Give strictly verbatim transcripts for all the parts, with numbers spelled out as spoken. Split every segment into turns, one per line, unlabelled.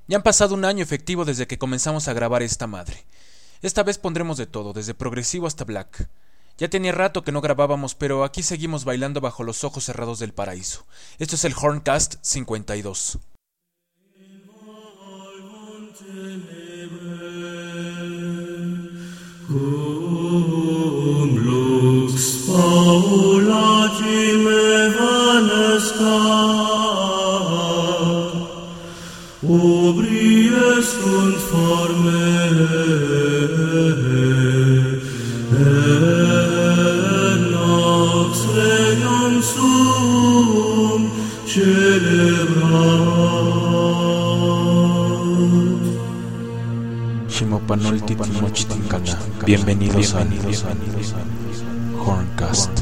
Ya han pasado un año efectivo desde que comenzamos a grabar esta madre. Esta vez pondremos de todo, desde progresivo hasta black. Ya tenía rato que no grabábamos, pero aquí seguimos bailando bajo los ojos cerrados del paraíso. Esto es el Horncast cincuenta y dos.
Cum lux paulagime vanescat, ubries conforme et nox regnum suum celebrat.
Shimopanolti Timochitincana. Bienvenidos a Horncast.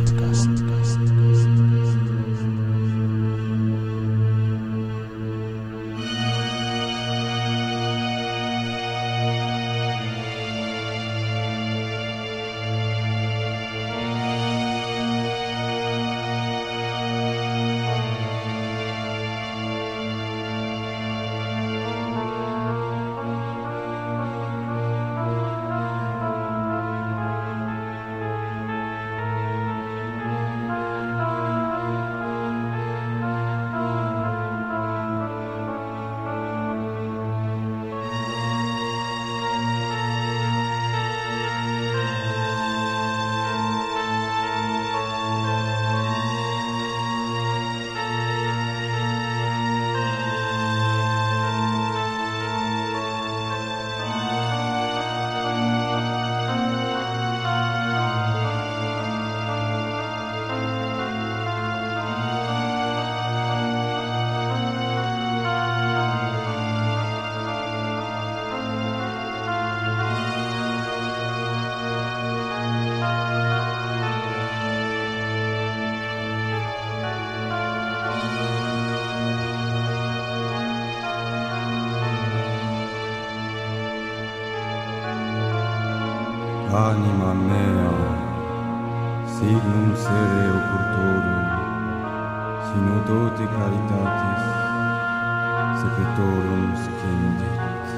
Anima mea, signum sere ocultorum, sino dote caritatis, secretorum scindit.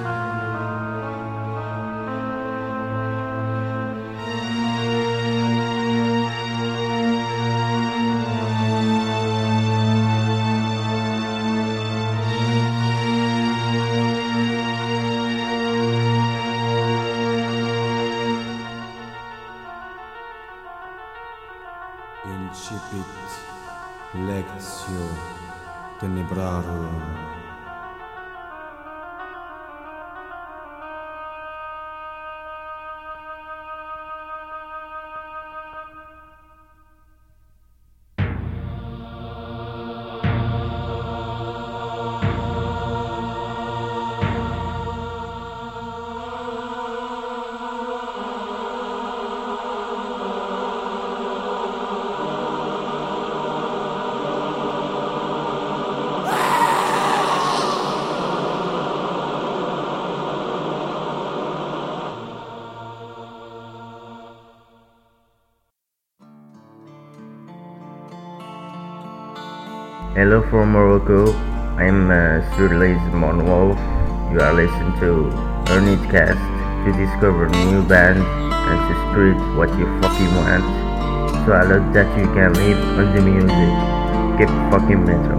Incipit lectio tenebrarum.
Hello from Morocco. I'm uh, Sturlays Manuel. You are listening to Ernitcast to discover new bands and to spread what you fucking want. So I love that you can live on the music. Keep fucking metal.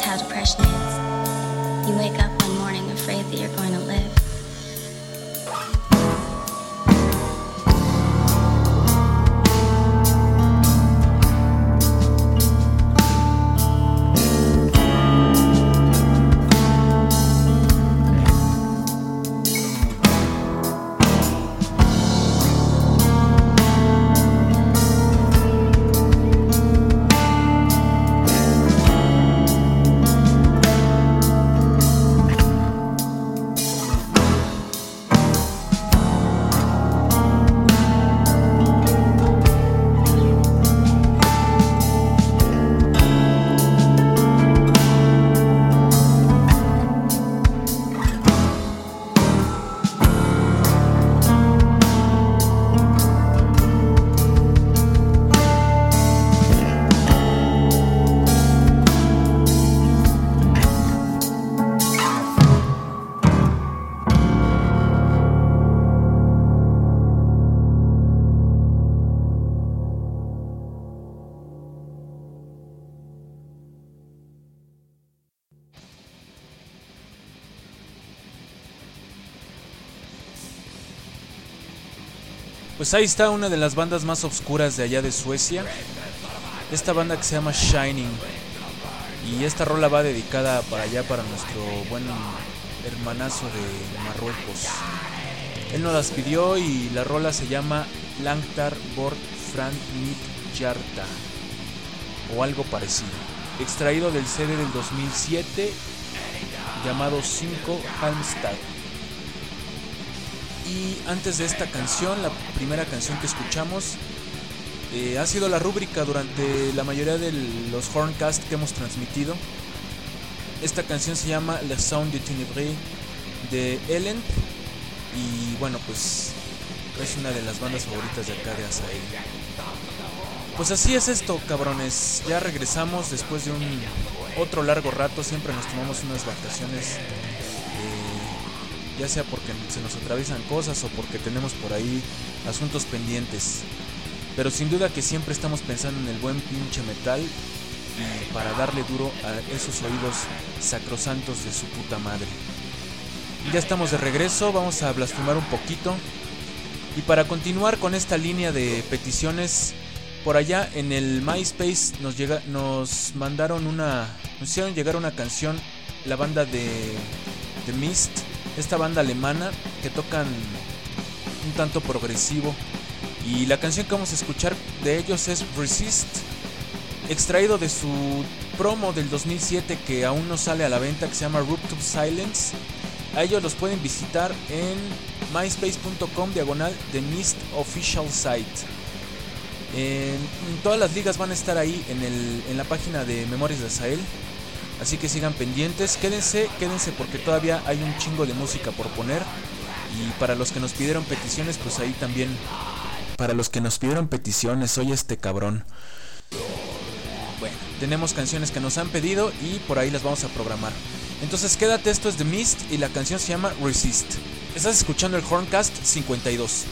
how depression is. You wake up one morning afraid that you're going to live.
Pues ahí está una de las bandas más oscuras de allá de Suecia. Esta banda que se llama Shining. Y esta rola va dedicada para allá, para nuestro buen hermanazo de Marruecos. Él nos las pidió y la rola se llama Langtar Bort Frank Mit Jarta, o algo parecido. Extraído del C D del dos mil siete llamado cinco Halmstad. Y antes de esta canción, la primera canción que escuchamos eh, ha sido la rúbrica durante la mayoría de los Horncast que hemos transmitido. Esta canción se llama Le Sound de Ténébreux de Ellen. Y bueno, pues es una de las bandas favoritas de acá de Asael. Pues así es esto, cabrones. Ya regresamos después de un otro largo rato. Siempre nos tomamos unas vacaciones, ya sea porque se nos atraviesan cosas o porque tenemos por ahí asuntos pendientes. Pero sin duda que siempre estamos pensando en el buen pinche metal y para darle duro a esos oídos sacrosantos de su puta madre. Ya estamos de regreso, vamos a blasfemar un poquito. Y para continuar con esta línea de peticiones, por allá en el MySpace nos llega, nos mandaron una, nos hicieron llegar una canción, la banda de The Mist. Esta banda alemana que tocan un tanto progresivo. Y la canción que vamos a escuchar de ellos es Resist, extraído de su promo del dos mil siete que aún no sale a la venta, que se llama Rupture Silence. A ellos los pueden visitar en myspace.com diagonal The Mist Official Site. En, en todas las ligas van a estar ahí en, el, en la página de Memorias de Asael. Así que sigan pendientes, quédense, quédense porque todavía hay un chingo de música por poner. Y para los que nos pidieron peticiones, pues ahí también. Para los que nos pidieron peticiones, soy este cabrón. Bueno, tenemos canciones que nos han pedido y por ahí las vamos a programar. Entonces quédate, esto es The Mist y la canción se llama Resist. Estás escuchando el Horncast cincuenta y dos.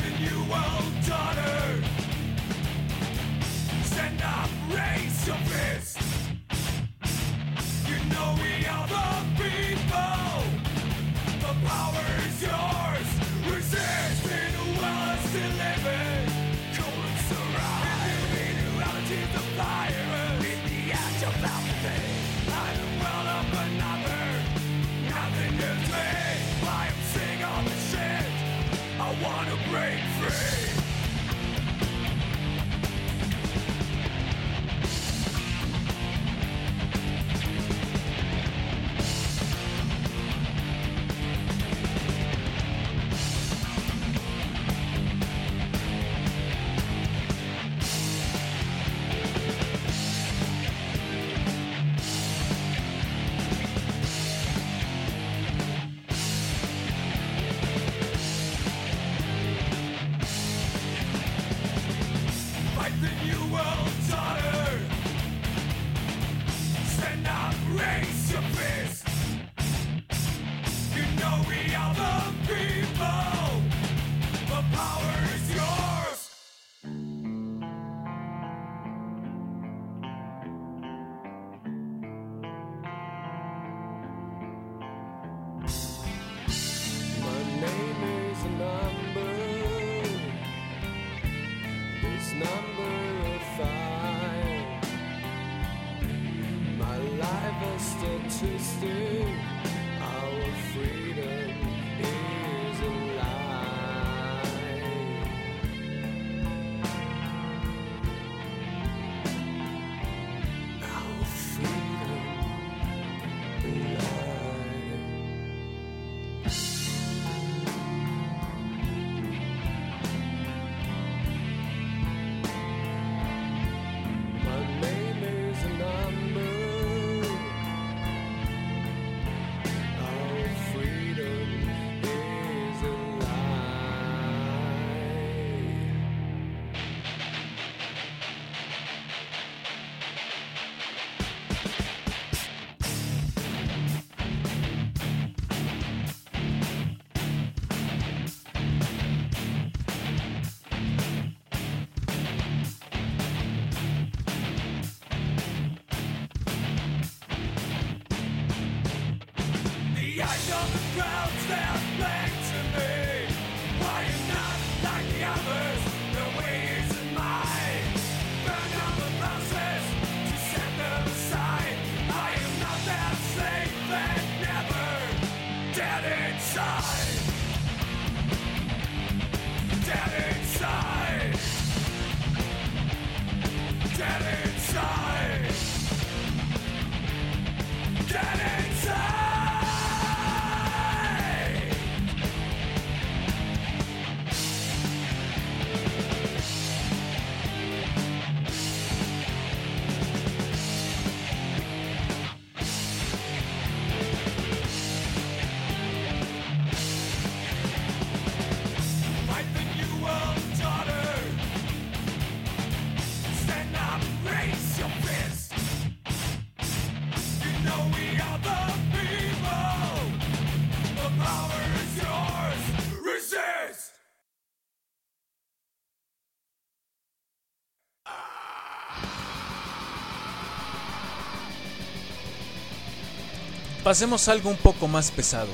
Pasemos a algo un poco más pesado.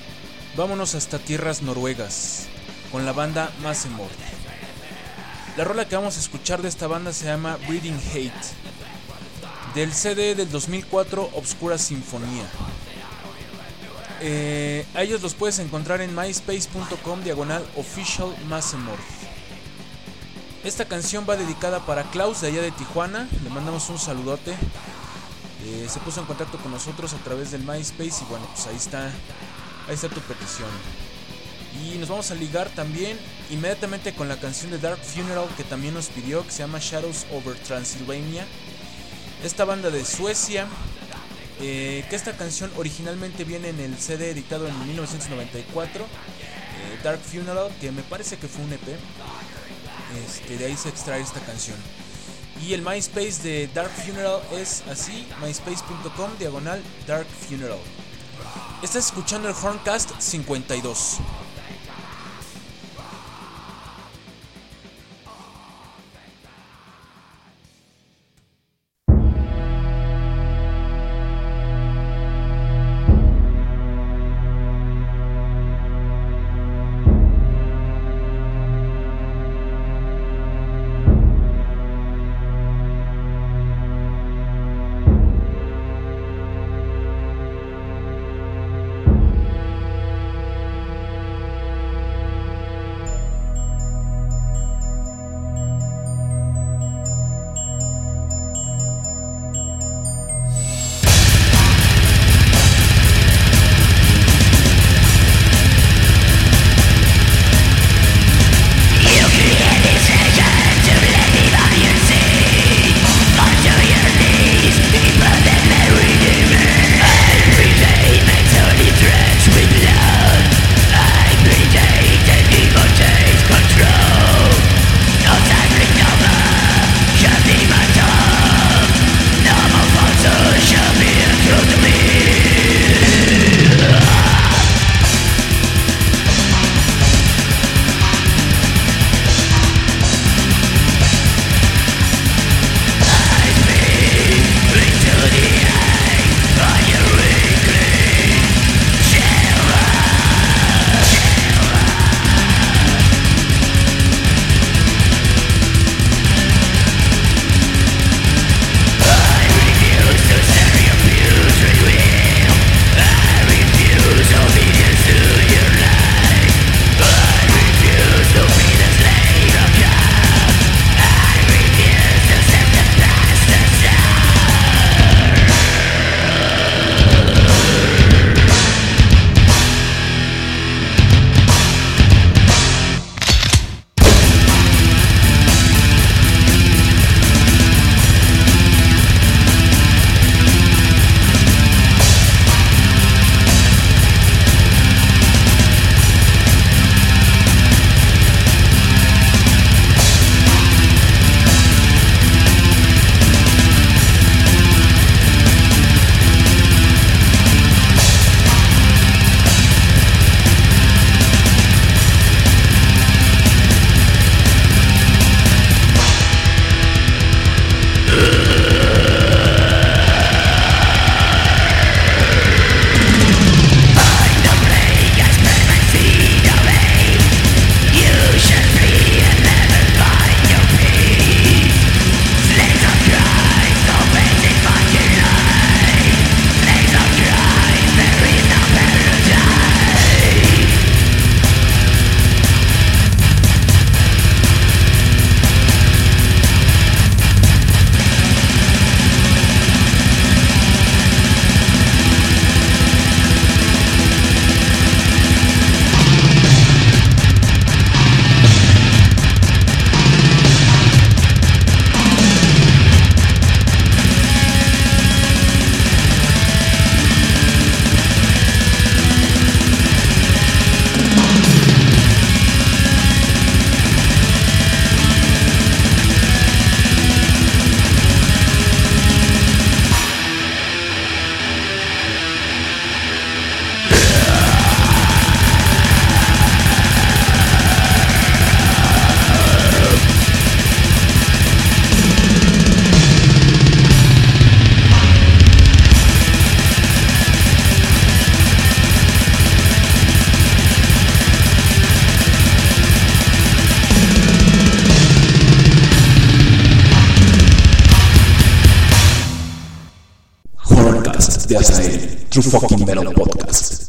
Vámonos hasta tierras noruegas, con la banda Massemord. La rola que vamos a escuchar de esta banda se llama Breeding Hate, del C D del dos mil cuatro Obscura Sinfonía. Eh, a ellos los puedes encontrar en myspace.com diagonal official Massemord. Esta canción va dedicada para Klaus de allá de Tijuana, le mandamos un saludote. Eh, se puso en contacto con nosotros a través del MySpace y bueno, pues ahí está, ahí está tu petición. Y nos vamos a ligar también inmediatamente con la canción de Dark Funeral que también nos pidió, que se llama Shadows Over Transylvania. Esta banda de Suecia, eh, que esta canción originalmente viene en el C D editado en mil novecientos noventa y cuatro, eh, Dark Funeral, que me parece que fue un E P. Este, de ahí se extrae esta canción. Y el MySpace de Dark Funeral es así, myspace.com diagonal Dark Funeral. Estás escuchando el Horncast cincuenta y dos. True Fucking Metal Podcast.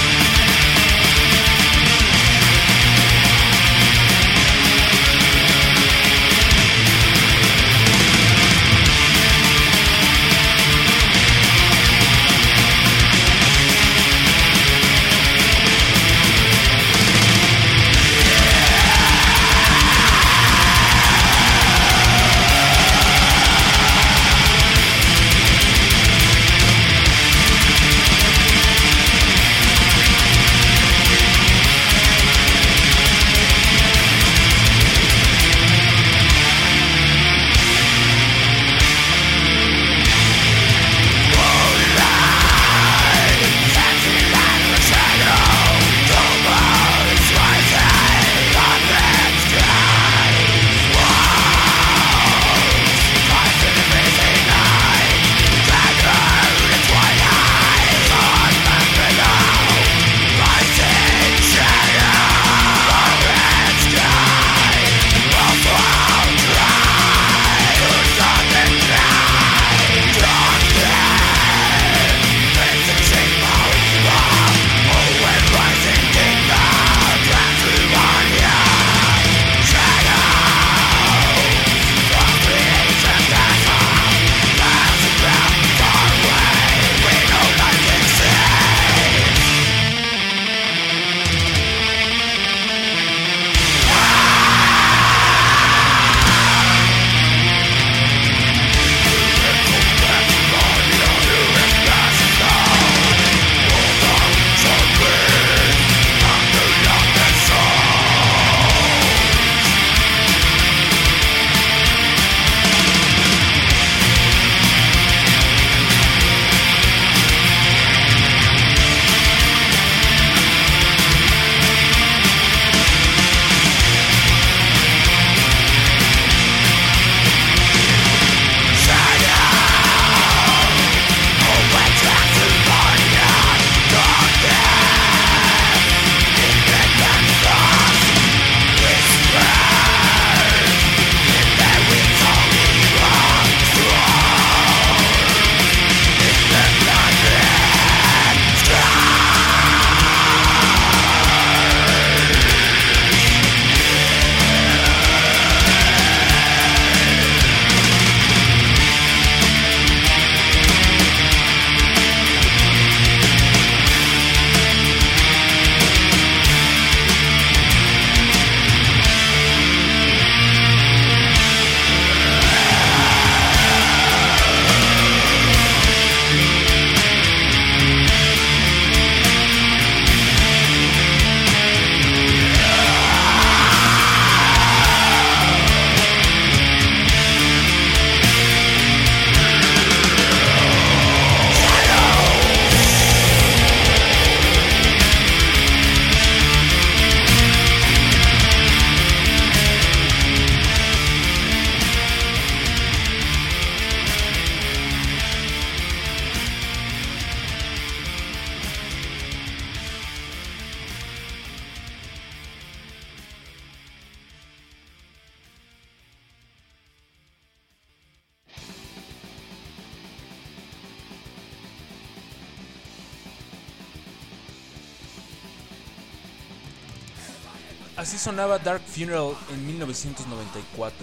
Así sonaba Dark Funeral en mil novecientos noventa y cuatro.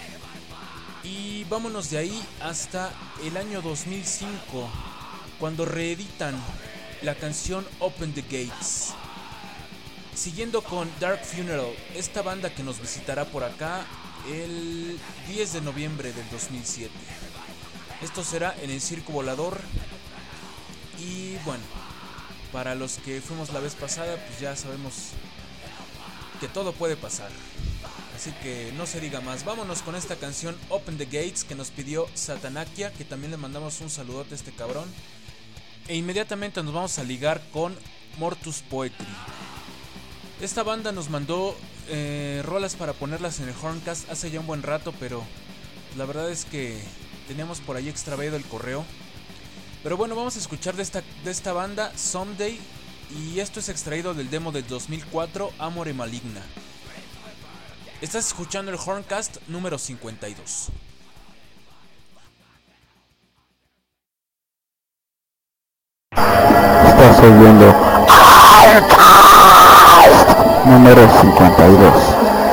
Y vámonos de ahí hasta el año dos mil cinco, cuando reeditan la canción Open the Gates. Siguiendo con Dark Funeral, esta banda que nos visitará por acá el diez de noviembre del dos mil siete. Esto será en el Circo Volador. Y bueno, para los que fuimos la vez pasada, pues ya sabemos que todo puede pasar. Así que no se diga más. Vámonos con esta canción Open the Gates que nos pidió Satanakia, que también le mandamos un saludote a este cabrón. E inmediatamente nos vamos a ligar con Mortus Poetry. Esta banda nos mandó eh, rolas para ponerlas en el Horncast hace ya un buen rato, pero la verdad es que teníamos por ahí extraviado el correo. Pero bueno, vamos a escuchar de esta, de esta banda Someday. Y esto es extraído del demo del dos mil cuatro, Amore Maligna. Estás escuchando el Horncast número cincuenta y dos.
You estás oyendo número cincuenta y dos.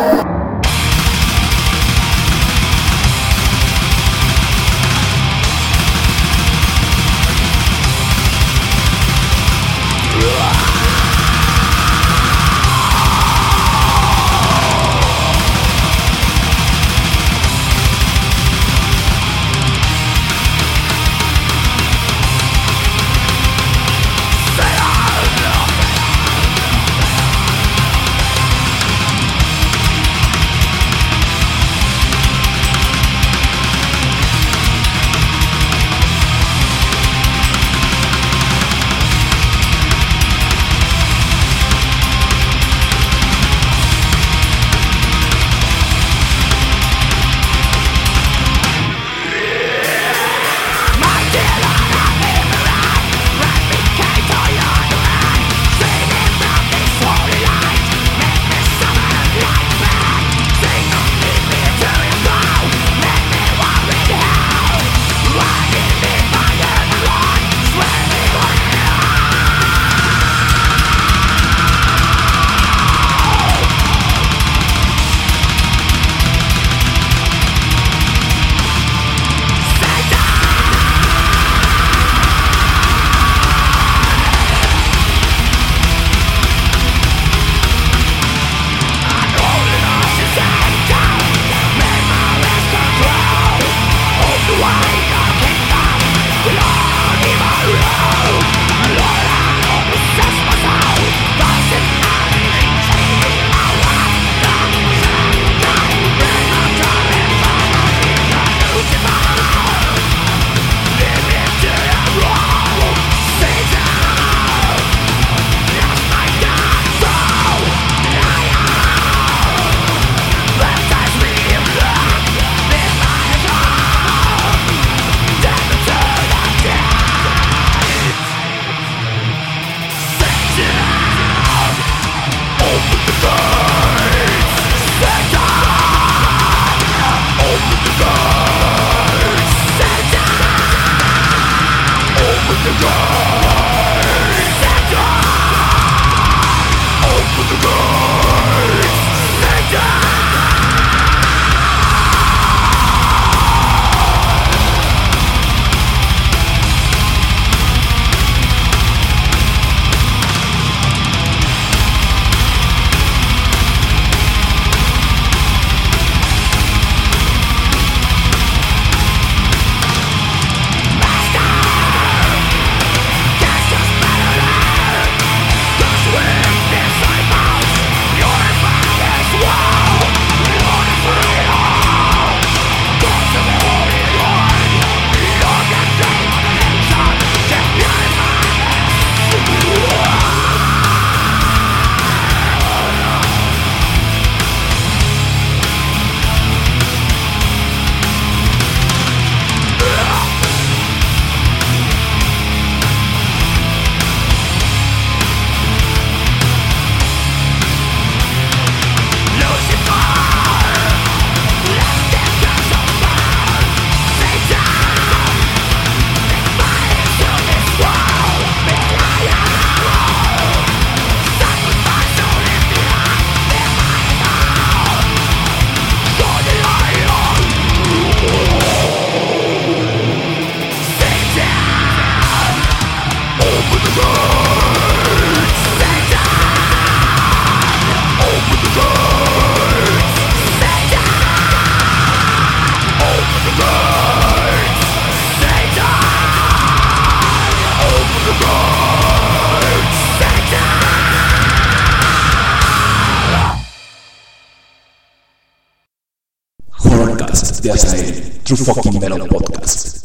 De Azael, True Fucking Metal Podcast.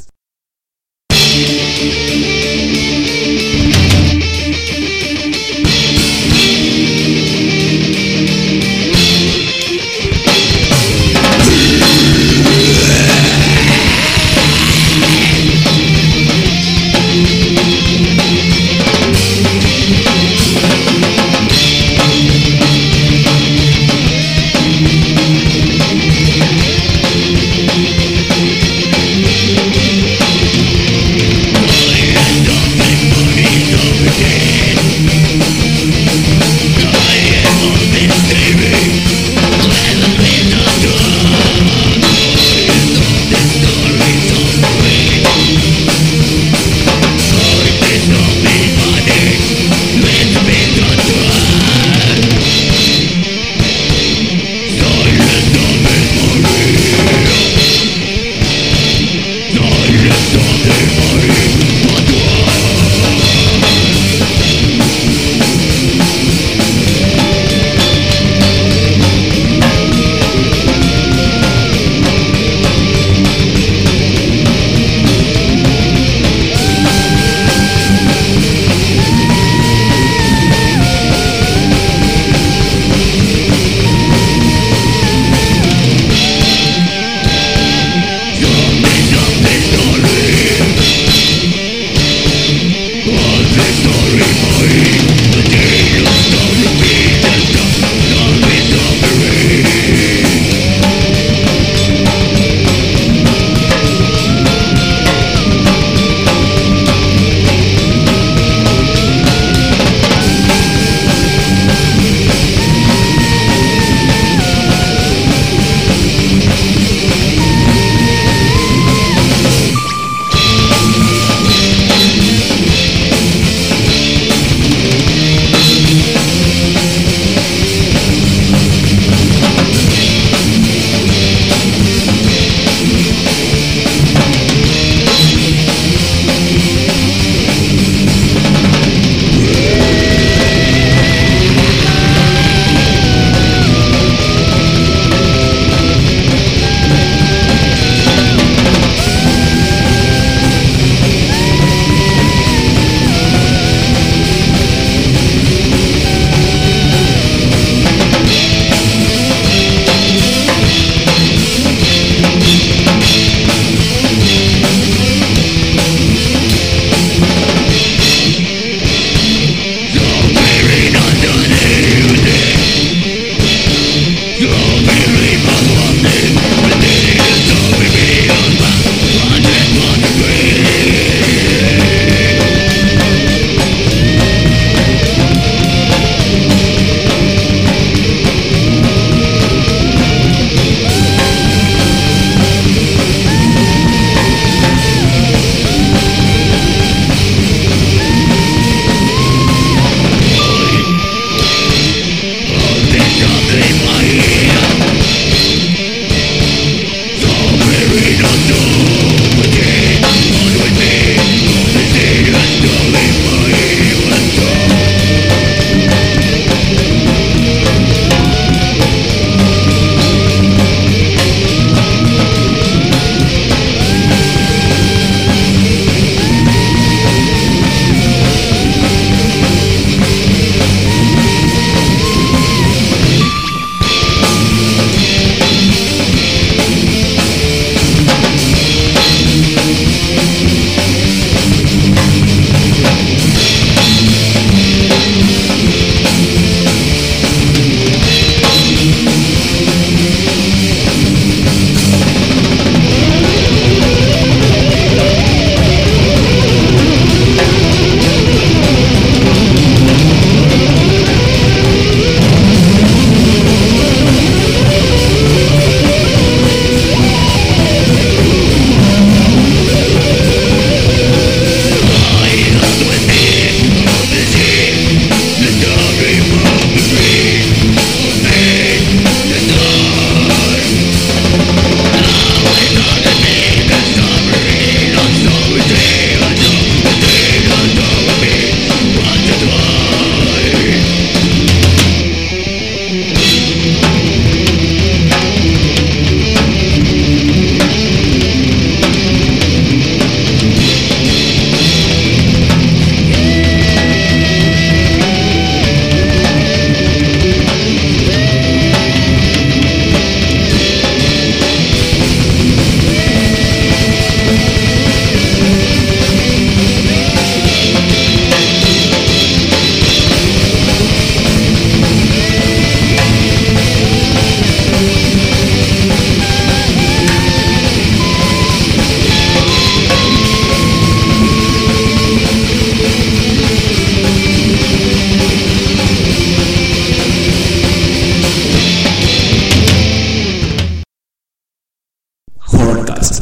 We'll be right back.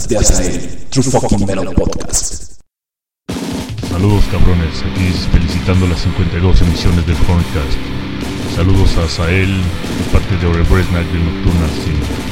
podcast de Azael, True Fucking Metal Podcast.
Saludos cabrones, aquí felicitando las cincuenta y dos emisiones del Horncast. Saludos a Azael de parte de Orebresnak de Nocturnal Sin.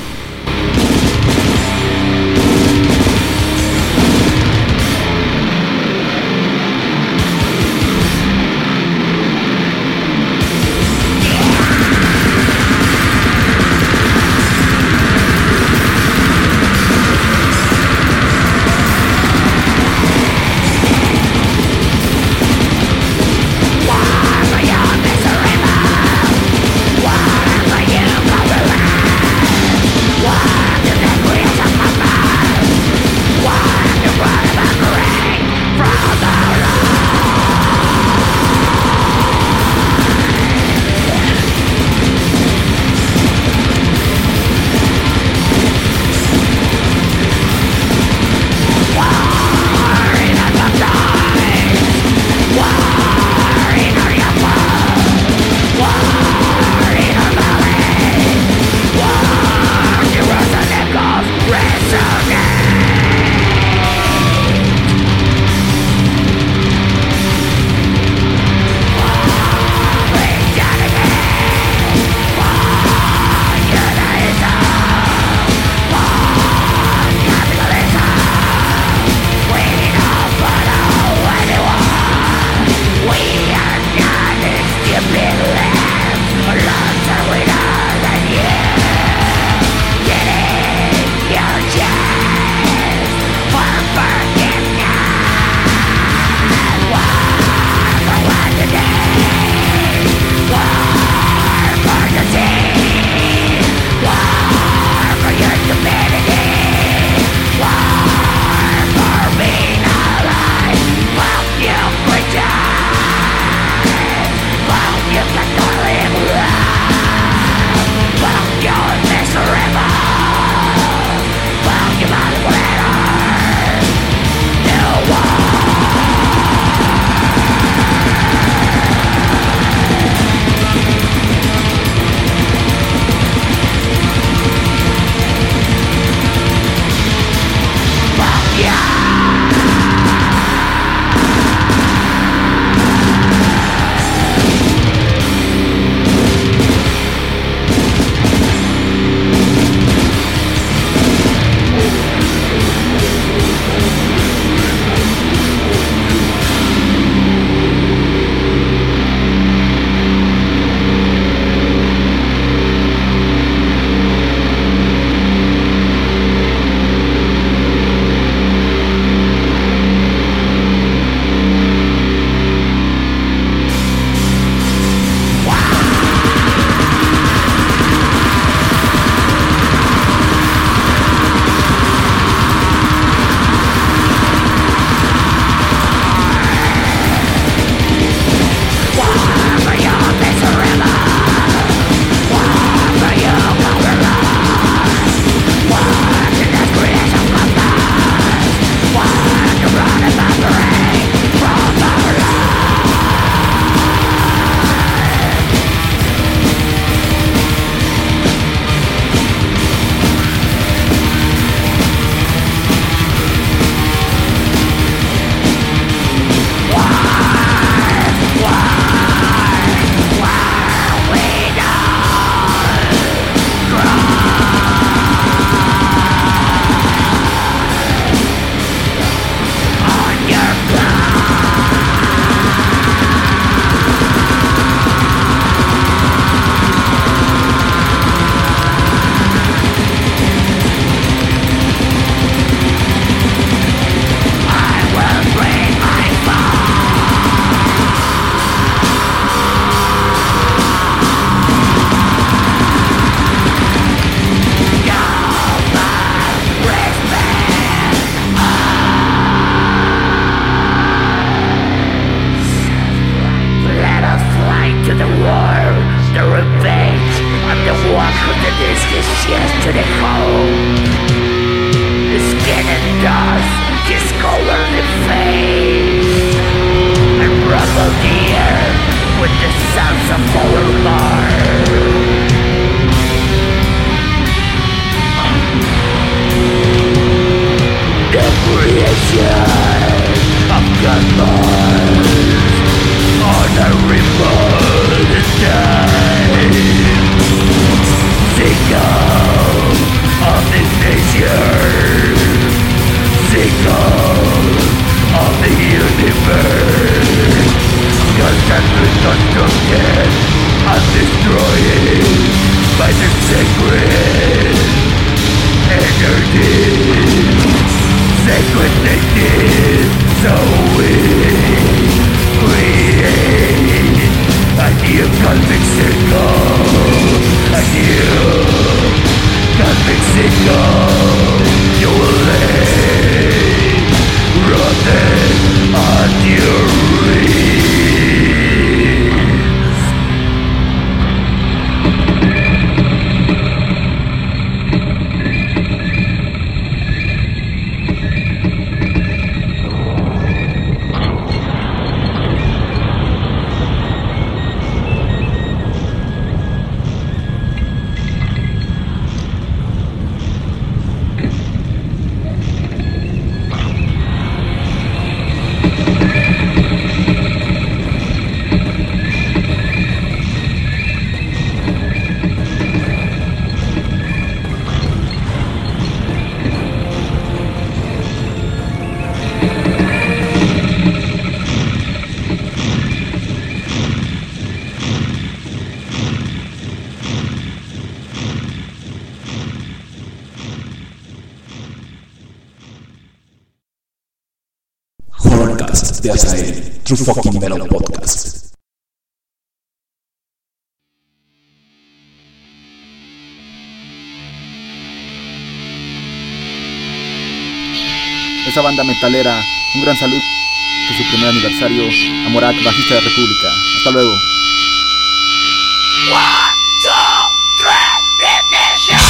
Horrorcast de Azael, True Fucking Metal Podcast.
Esa banda metalera, un gran saludo de su primer aniversario a Morak, bajista de República. Hasta luego.
One, two, three, ignition!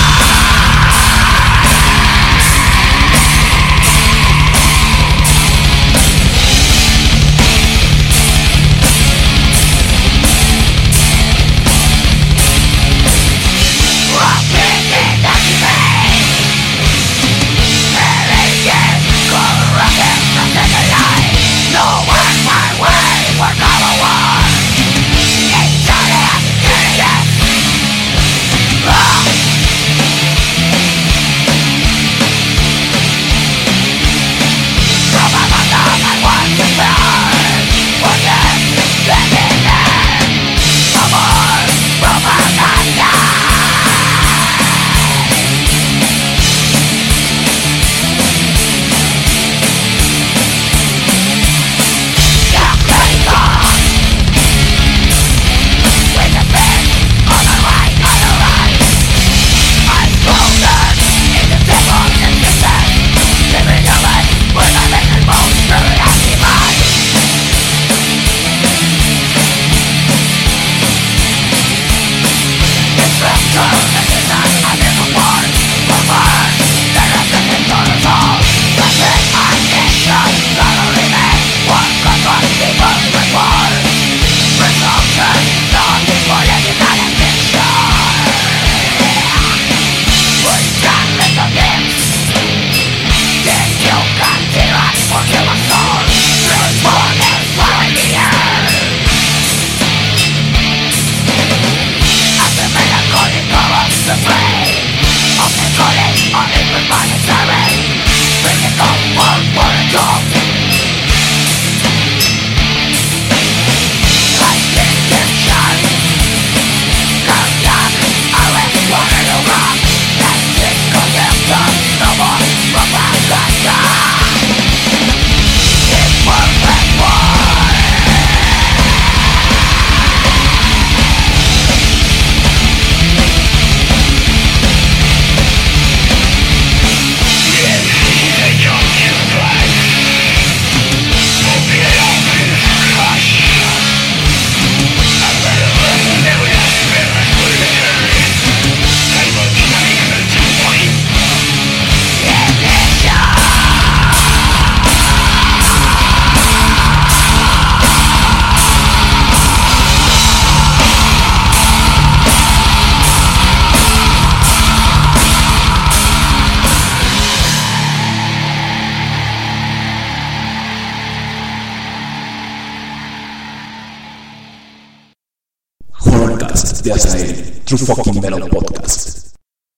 De Azael, True Fucking Metal Podcast.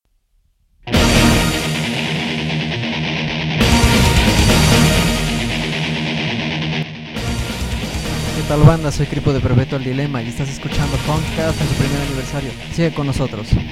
¿Qué tal, banda? Soy Cripo de Perpetual Dilema y estás escuchando Funkcast en su primer aniversario. Sigue con nosotros.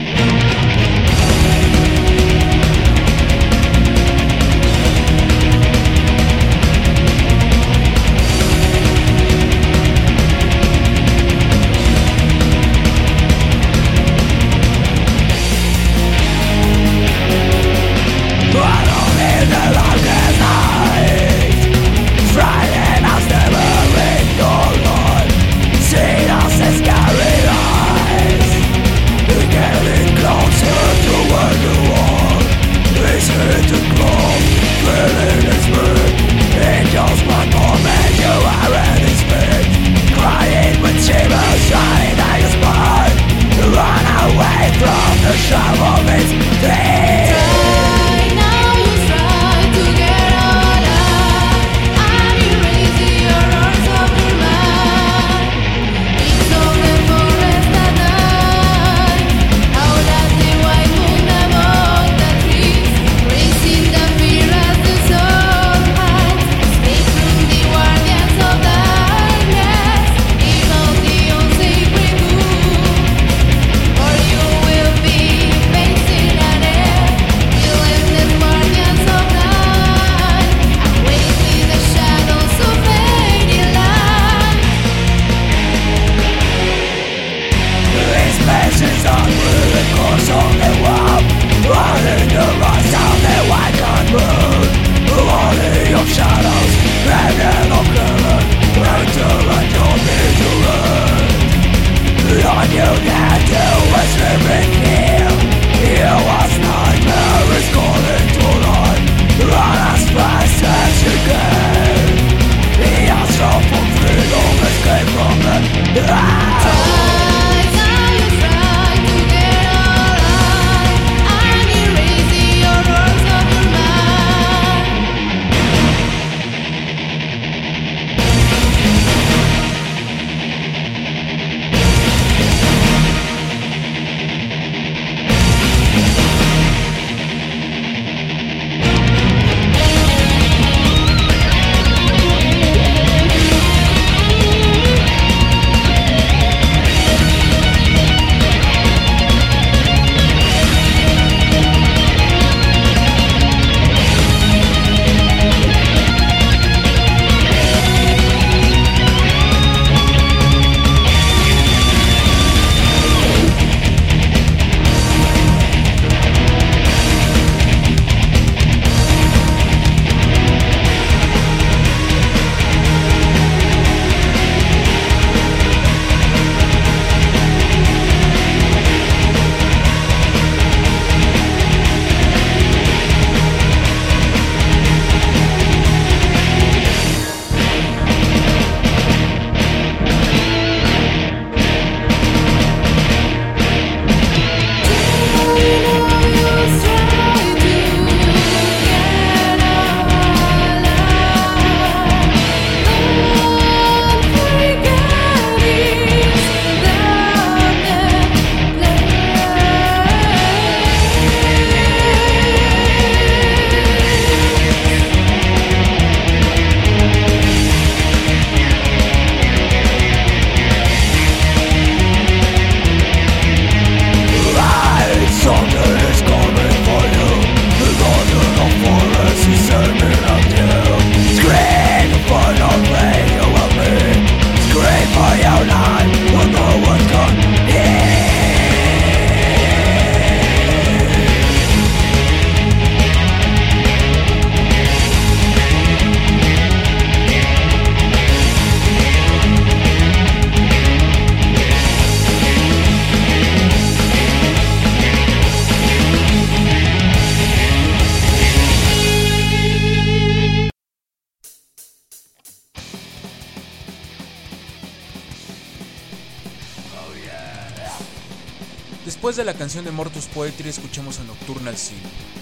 Después de la canción de Mortus Poetry escuchamos a Nocturnal Sin,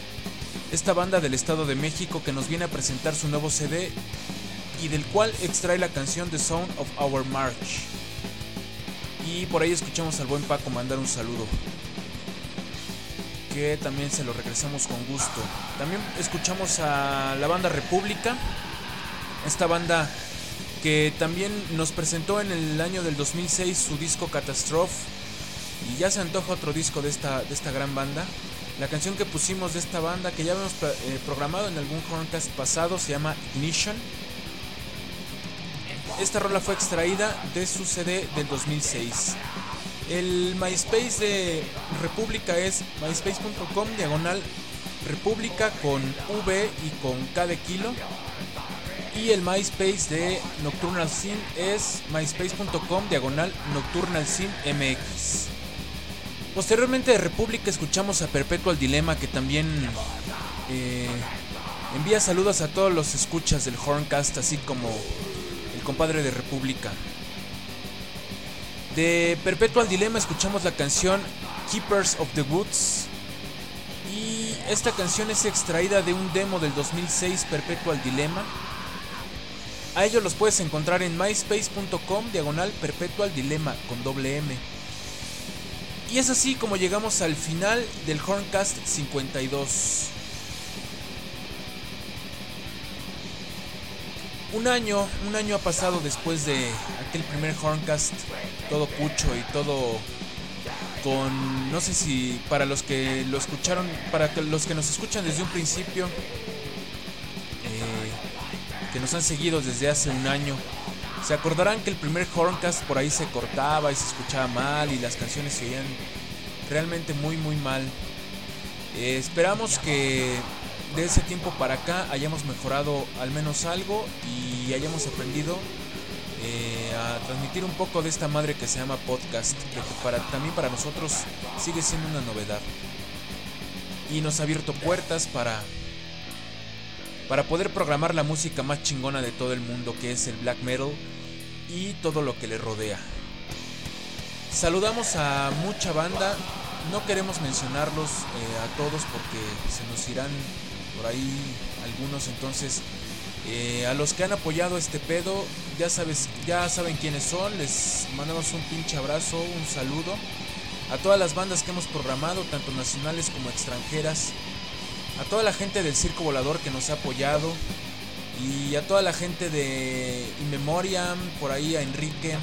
esta banda del Estado de México que nos viene a presentar su nuevo C D y del cual extrae la canción The Sound of Our March. Y por ahí escuchamos al buen Paco mandar un saludo, que también se lo regresamos con gusto. También escuchamos a la banda República, esta banda que también nos presentó en el año del dos mil seis su disco Catastrophe, y ya se antoja otro disco de esta, de esta gran banda. La canción que pusimos de esta banda, que ya habíamos eh, programado en algún Horncast pasado, se llama Ignition. Esta rola fue extraída de su C D del dos mil seis. El MySpace de República es myspace.com diagonal República con V y con K de kilo. Y el MySpace de Nocturnal Sin es myspace.com diagonal Nocturnal Sin M X. Posteriormente de República escuchamos a Perpetual Dilemma, que también eh, envía saludos a todos los escuchas del Horncast, así como el compadre de República. De Perpetual Dilemma escuchamos la canción Keepers of the Woods, y esta canción es extraída de un demo del dos mil seis, Perpetual Dilemma. A ellos los puedes encontrar en myspace.com diagonal Perpetual Dilemma con doble M. Y es así como llegamos al final del Horncast cincuenta y dos. Un año, un año ha pasado después de aquel primer Horncast, todo cucho y todo con, no sé si para los que lo escucharon, para que los que nos escuchan desde un principio, eh, que nos han seguido desde hace un año, se acordarán que el primer Horncast por ahí se cortaba y se escuchaba mal y las canciones se oían realmente muy muy mal. Eh, esperamos que de ese tiempo para acá hayamos mejorado al menos algo y hayamos aprendido eh, a transmitir un poco de esta madre que se llama podcast, que para, también para nosotros sigue siendo una novedad y nos ha abierto puertas para para poder programar la música más chingona de todo el mundo, que es el black metal y todo lo que le rodea. Saludamos a mucha banda, no queremos mencionarlos eh, a todos porque se nos irán por ahí algunos, entonces eh, a los que han apoyado este pedo, ya sabes, ya saben quiénes son, les mandamos un pinche abrazo, un saludo a todas las bandas que hemos programado, tanto nacionales como extranjeras, a toda la gente del Circo Volador que nos ha apoyado, y a toda la gente de In Memoriam, por ahí a Enrique,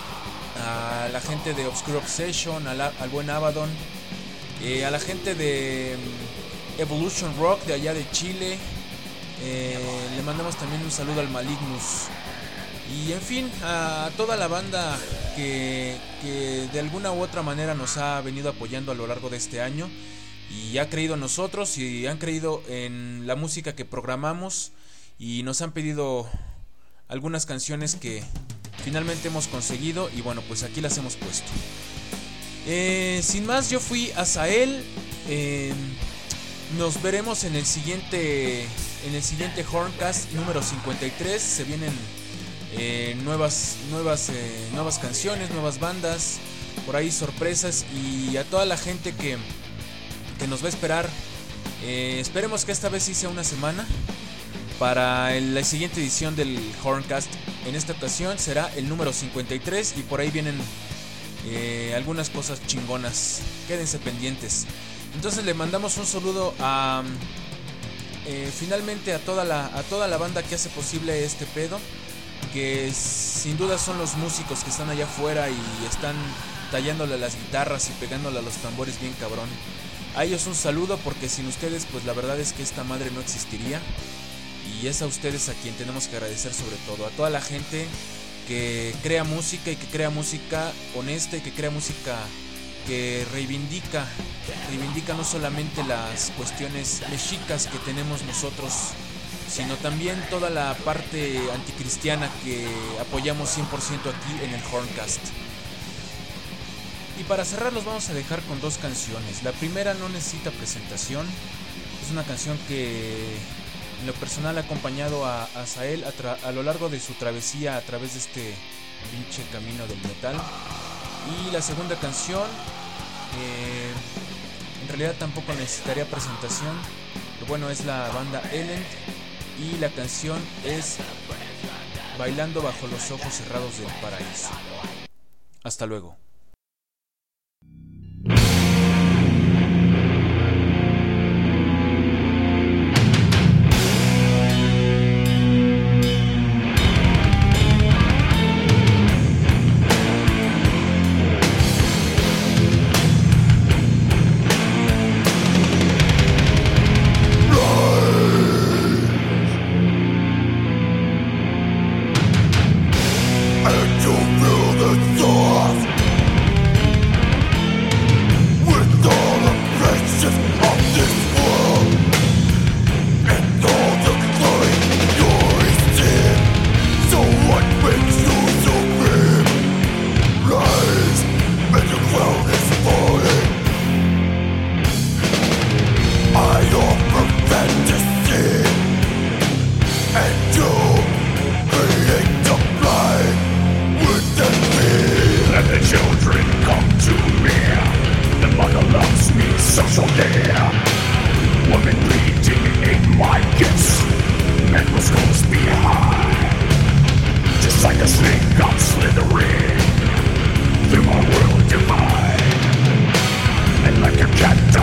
a la gente de Obscure Obsession, a la, al buen Abaddon, eh, a la gente de Evolution Rock de allá de Chile, eh, le mandamos también un saludo al Malignus, y en fin a toda la banda que, que de alguna u otra manera nos ha venido apoyando a lo largo de este año y ha creído en nosotros y han creído en la música que programamos y nos han pedido algunas canciones que finalmente hemos conseguido y bueno, pues aquí las hemos puesto. Eh, sin más, yo fui Azael. Eh, nos veremos en el siguiente en el siguiente Horncast número cincuenta y tres. Se vienen eh, nuevas nuevas eh, nuevas canciones, nuevas bandas, por ahí sorpresas, y a toda la gente que que nos va a esperar. Eh, esperemos que esta vez sí sea una semana para el, la siguiente edición del Horncast. En esta ocasión será el número cincuenta y tres y por ahí vienen eh, algunas cosas chingonas. Quédense pendientes. Entonces le mandamos un saludo a eh, finalmente a toda la a toda la banda que hace posible este pedo, que sin duda son los músicos que están allá afuera y están tallándole a las guitarras y pegándole a los tambores bien cabrón. A ellos un saludo, porque sin ustedes pues la verdad es que esta madre no existiría, y es a ustedes a quien tenemos que agradecer sobre todo, a toda la gente que crea música y que crea música honesta y que crea música que reivindica reivindica no solamente las cuestiones mexicas que tenemos nosotros, sino también toda la parte anticristiana que apoyamos cien por ciento aquí en el Horncast. Y para cerrar los vamos a dejar con dos canciones. La primera no necesita presentación, es una canción que en lo personal ha acompañado a Azael a, tra- a lo largo de su travesía a través de este pinche camino del metal. Y la segunda canción eh, en realidad tampoco necesitaría presentación, pero bueno, es la banda Elend y la canción es Bailando bajo los ojos cerrados del paraíso. Hasta luego.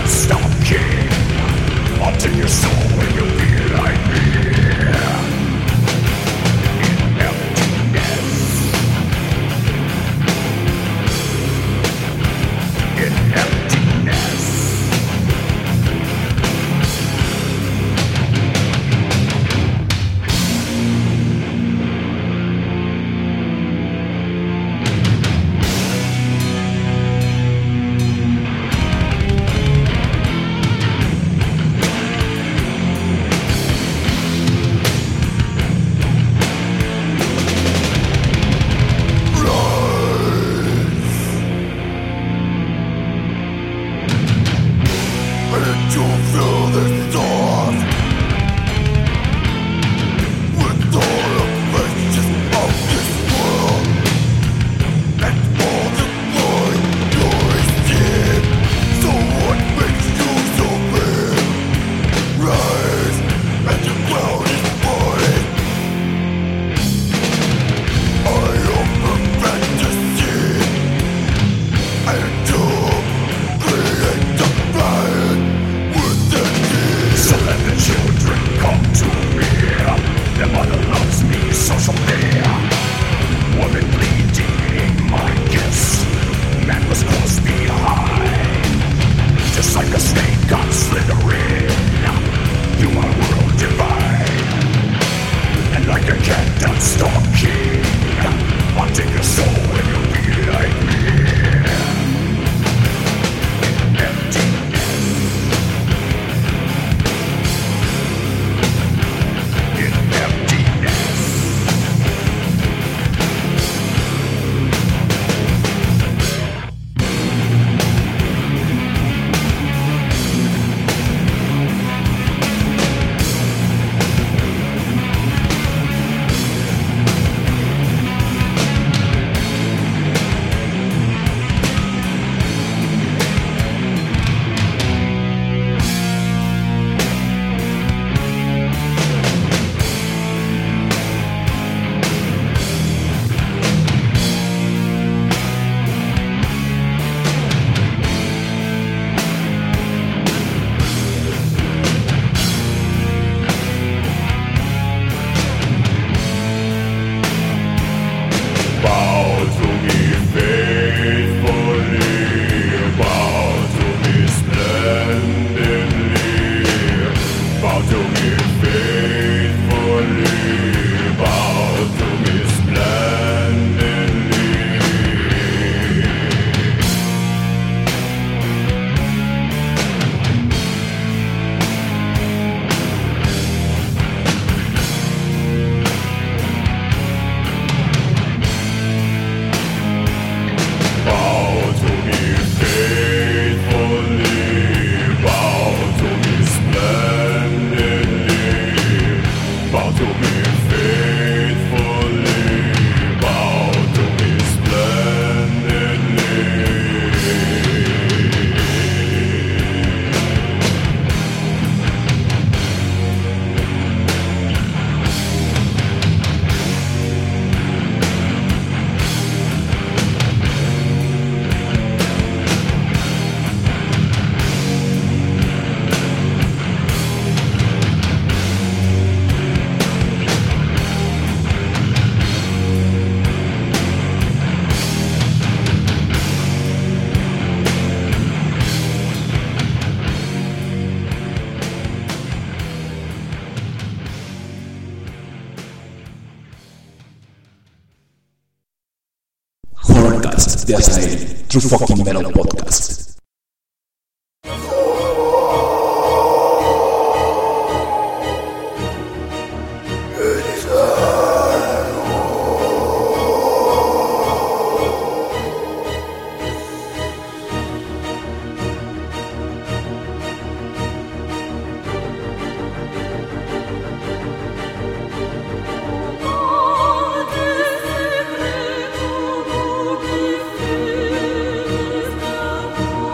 de Azael, True Fucking Metal Podcast.
Oh,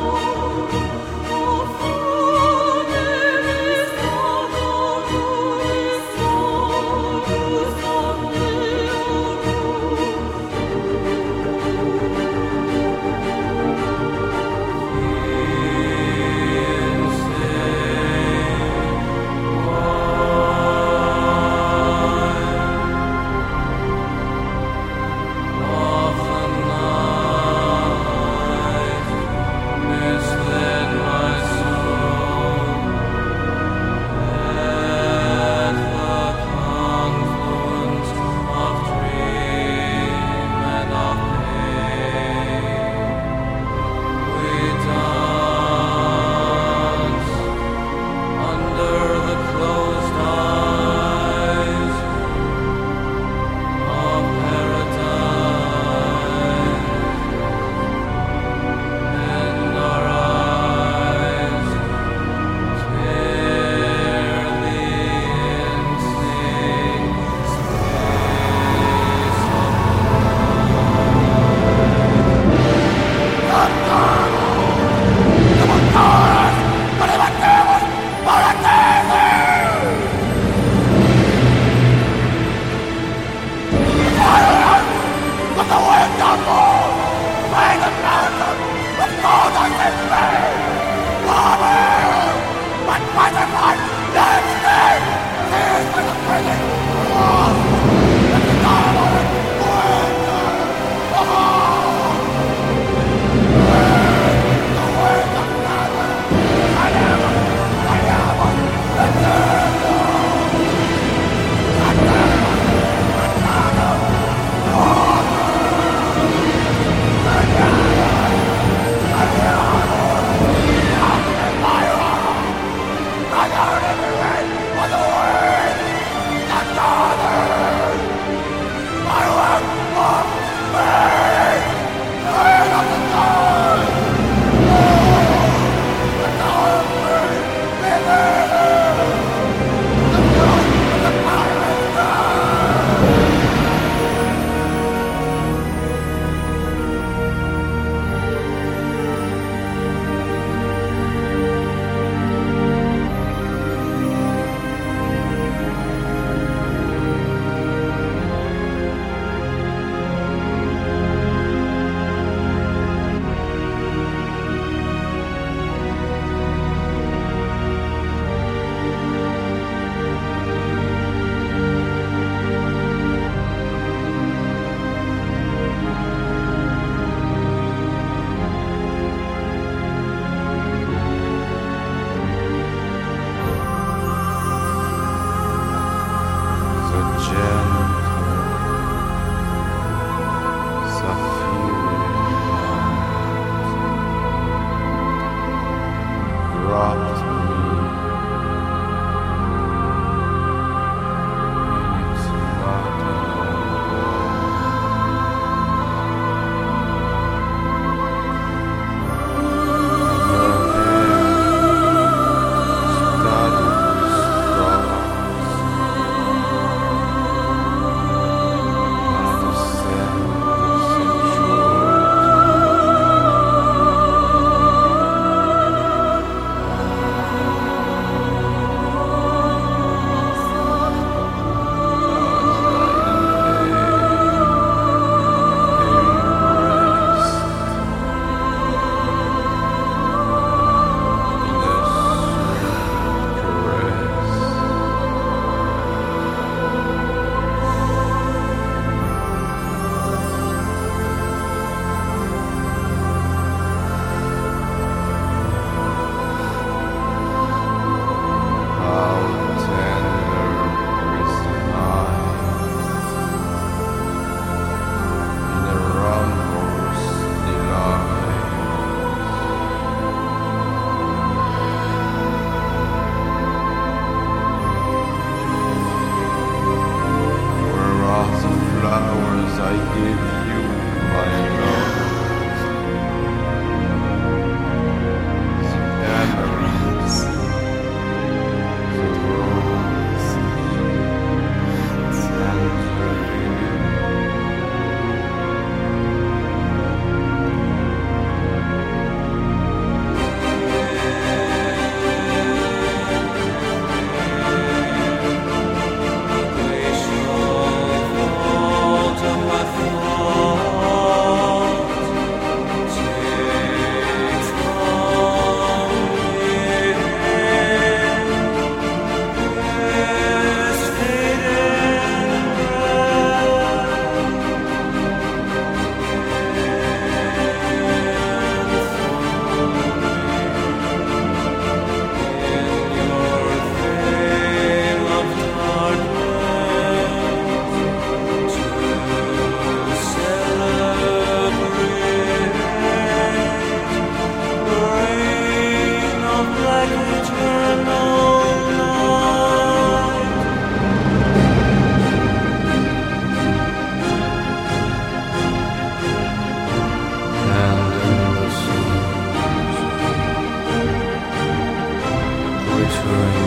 wrapped me in its maternal flowers, I give you my love. The amaryllis, the rose, and the lily. Glittering